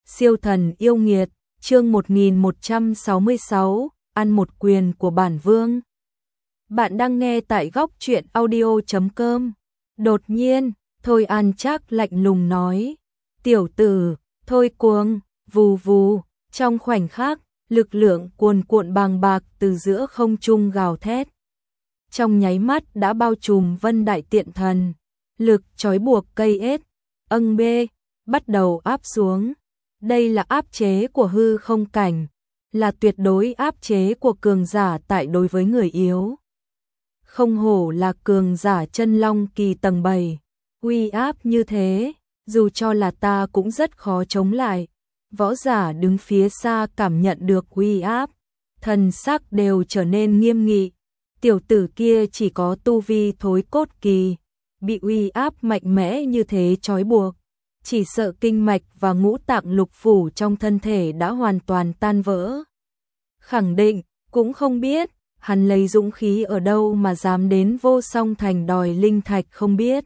Siêu thần yêu nghiệt, chương 1166, ăn một quyền của bản vương. Bạn đang nghe tại góc truyện audio.com. Đột nhiên, Thôi An Trác lạnh lùng nói, tiểu tử, thôi cuồng, vù vù, trong khoảnh khắc, lực lượng cuồn cuộn bàng bạc từ giữa không trung gào thét. Trong nháy mắt đã bao trùm Vân Đại Tiện Thần, lực trói buộc cây ết, bê, bắt đầu áp xuống. Đây là áp chế của hư không cảnh, là tuyệt đối áp chế của cường giả tại đối với người yếu. Không hổ là cường giả chân long kỳ tầng 7, uy áp như thế, dù cho là ta cũng rất khó chống lại. Võ giả đứng phía xa cảm nhận được uy áp, thần sắc đều trở nên nghiêm nghị. Tiểu tử kia chỉ có tu vi thối cốt kỳ, bị uy áp mạnh mẽ như thế trói buộc, chỉ sợ kinh mạch và ngũ tạng lục phủ trong thân thể đã hoàn toàn tan vỡ. Khẳng định, cũng không biết, hắn lấy dũng khí ở đâu mà dám đến Vô Song Thành đòi linh thạch không biết.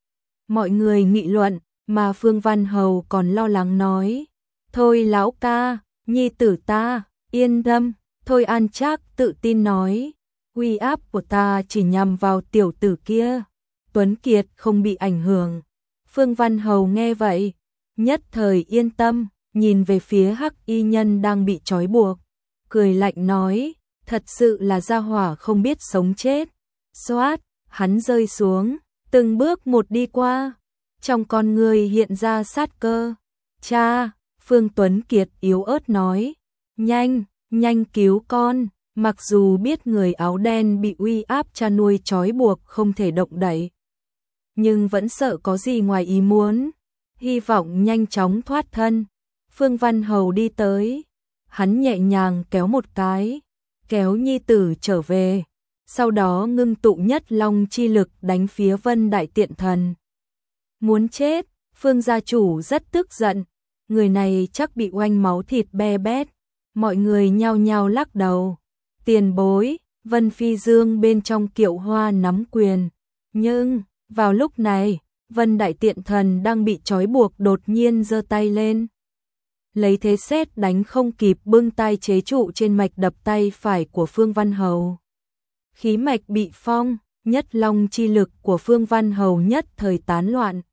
Mọi người nghị luận, mà Phương Văn Hầu còn lo lắng nói, thôi lão ca, nhi tử ta, yên tâm. Thôi An Trác tự tin nói, uy áp của ta chỉ nhằm vào tiểu tử kia, Tuấn Kiệt không bị ảnh hưởng. Phương Văn Hầu nghe vậy, nhất thời yên tâm, nhìn về phía Hắc Y Nhân đang bị trói buộc, cười lạnh nói, thật sự là gia hỏa không biết sống chết. Xoát, hắn rơi xuống, từng bước một đi qua, trong con người hiện ra sát cơ. Cha, Phương Tuấn Kiệt yếu ớt nói, nhanh, nhanh cứu con. Mặc dù biết người áo đen bị uy áp cha nuôi trói buộc không thể động đậy, nhưng vẫn sợ có gì ngoài ý muốn, hy vọng nhanh chóng thoát thân. Phương Văn Hầu đi tới, hắn nhẹ nhàng kéo một cái, kéo nhi tử trở về, sau đó ngưng tụ nhất long chi lực đánh phía Vân Đại Tiện Thần. Muốn chết, Phương gia chủ rất tức giận, người này chắc bị oanh máu thịt be bét. Mọi người nhao nhao lắc đầu. Tiền bối, Vân Phi Dương bên trong kiệu hoa nắm quyền. Nhưng, vào lúc này, Vân Đại Tiện Thần đang bị trói buộc đột nhiên giơ tay lên. Lấy thế sét đánh không kịp bưng tay chế trụ trên mạch đập tay phải của Phương Văn Hầu. Khí mạch bị phong, nhất long chi lực của Phương Văn Hầu nhất thời tán loạn.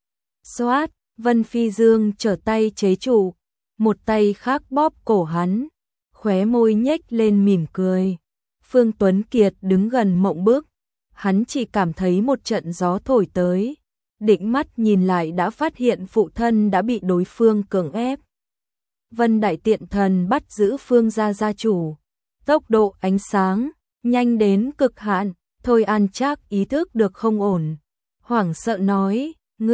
Xoát, Vân Phi Dương trở tay chế trụ, một tay khác bóp cổ hắn, khóe môi nhếch lên mỉm cười. Phương Tuấn Kiệt đứng gần mộng bức, hắn chỉ cảm thấy một trận gió thổi tới, định mắt nhìn lại đã phát hiện phụ thân đã bị đối phương cưỡng ép. Vân Đại Tiện Thần bắt giữ Phương gia gia chủ, tốc độ ánh sáng nhanh đến cực hạn. Thôi An Trác ý thức được không ổn, hoảng sợ nói,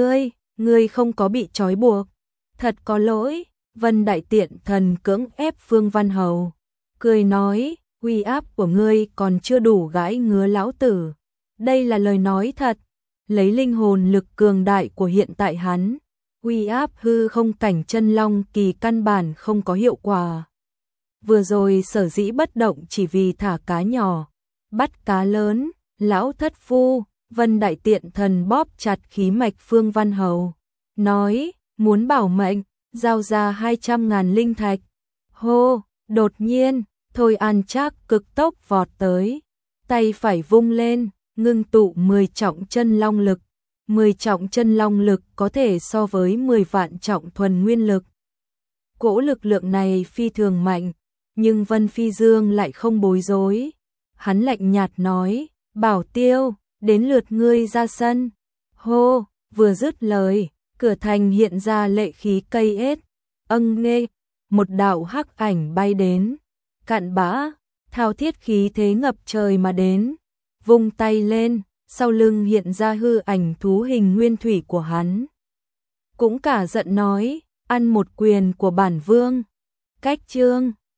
ngươi không có bị trói buộc, thật có lỗi. Vân Đại Tiện Thần cưỡng ép Phương Văn Hầu, cười nói, uy áp của ngươi còn chưa đủ gãi ngứa lão tử. Đây là lời nói thật, lấy linh hồn lực cường đại của hiện tại hắn, uy áp hư không cảnh chân long kỳ căn bản không có hiệu quả. Vừa rồi sở dĩ bất động chỉ vì thả cá nhỏ, bắt cá lớn, lão thất phu. Vân Đại Tiện Thần bóp chặt khí mạch Phương Văn Hầu, nói, muốn bảo mệnh, giao ra 200.000 linh thạch. Hô, đột nhiên, Thôi An Trác cực tốc vọt tới, tay phải vung lên, ngưng tụ 10 trọng chân long lực. 10 trọng chân long lực có thể so với 10 vạn trọng thuần nguyên lực. Cỗ lực lượng này phi thường mạnh, nhưng Vân Phi Dương lại không bối rối. Hắn lạnh nhạt nói, Bảo Tiêu, đến lượt ngươi ra sân. Hô, vừa dứt lời, cửa thành hiện ra lệ khí cây ết, nghe, một đạo hắc ảnh bay đến, cạn bã, thao thiết khí thế ngập trời mà đến, vung tay lên, sau lưng hiện ra hư ảnh thú hình nguyên thủy của hắn. Cũng cả giận nói, ăn một quyền của bản vương. Cách chương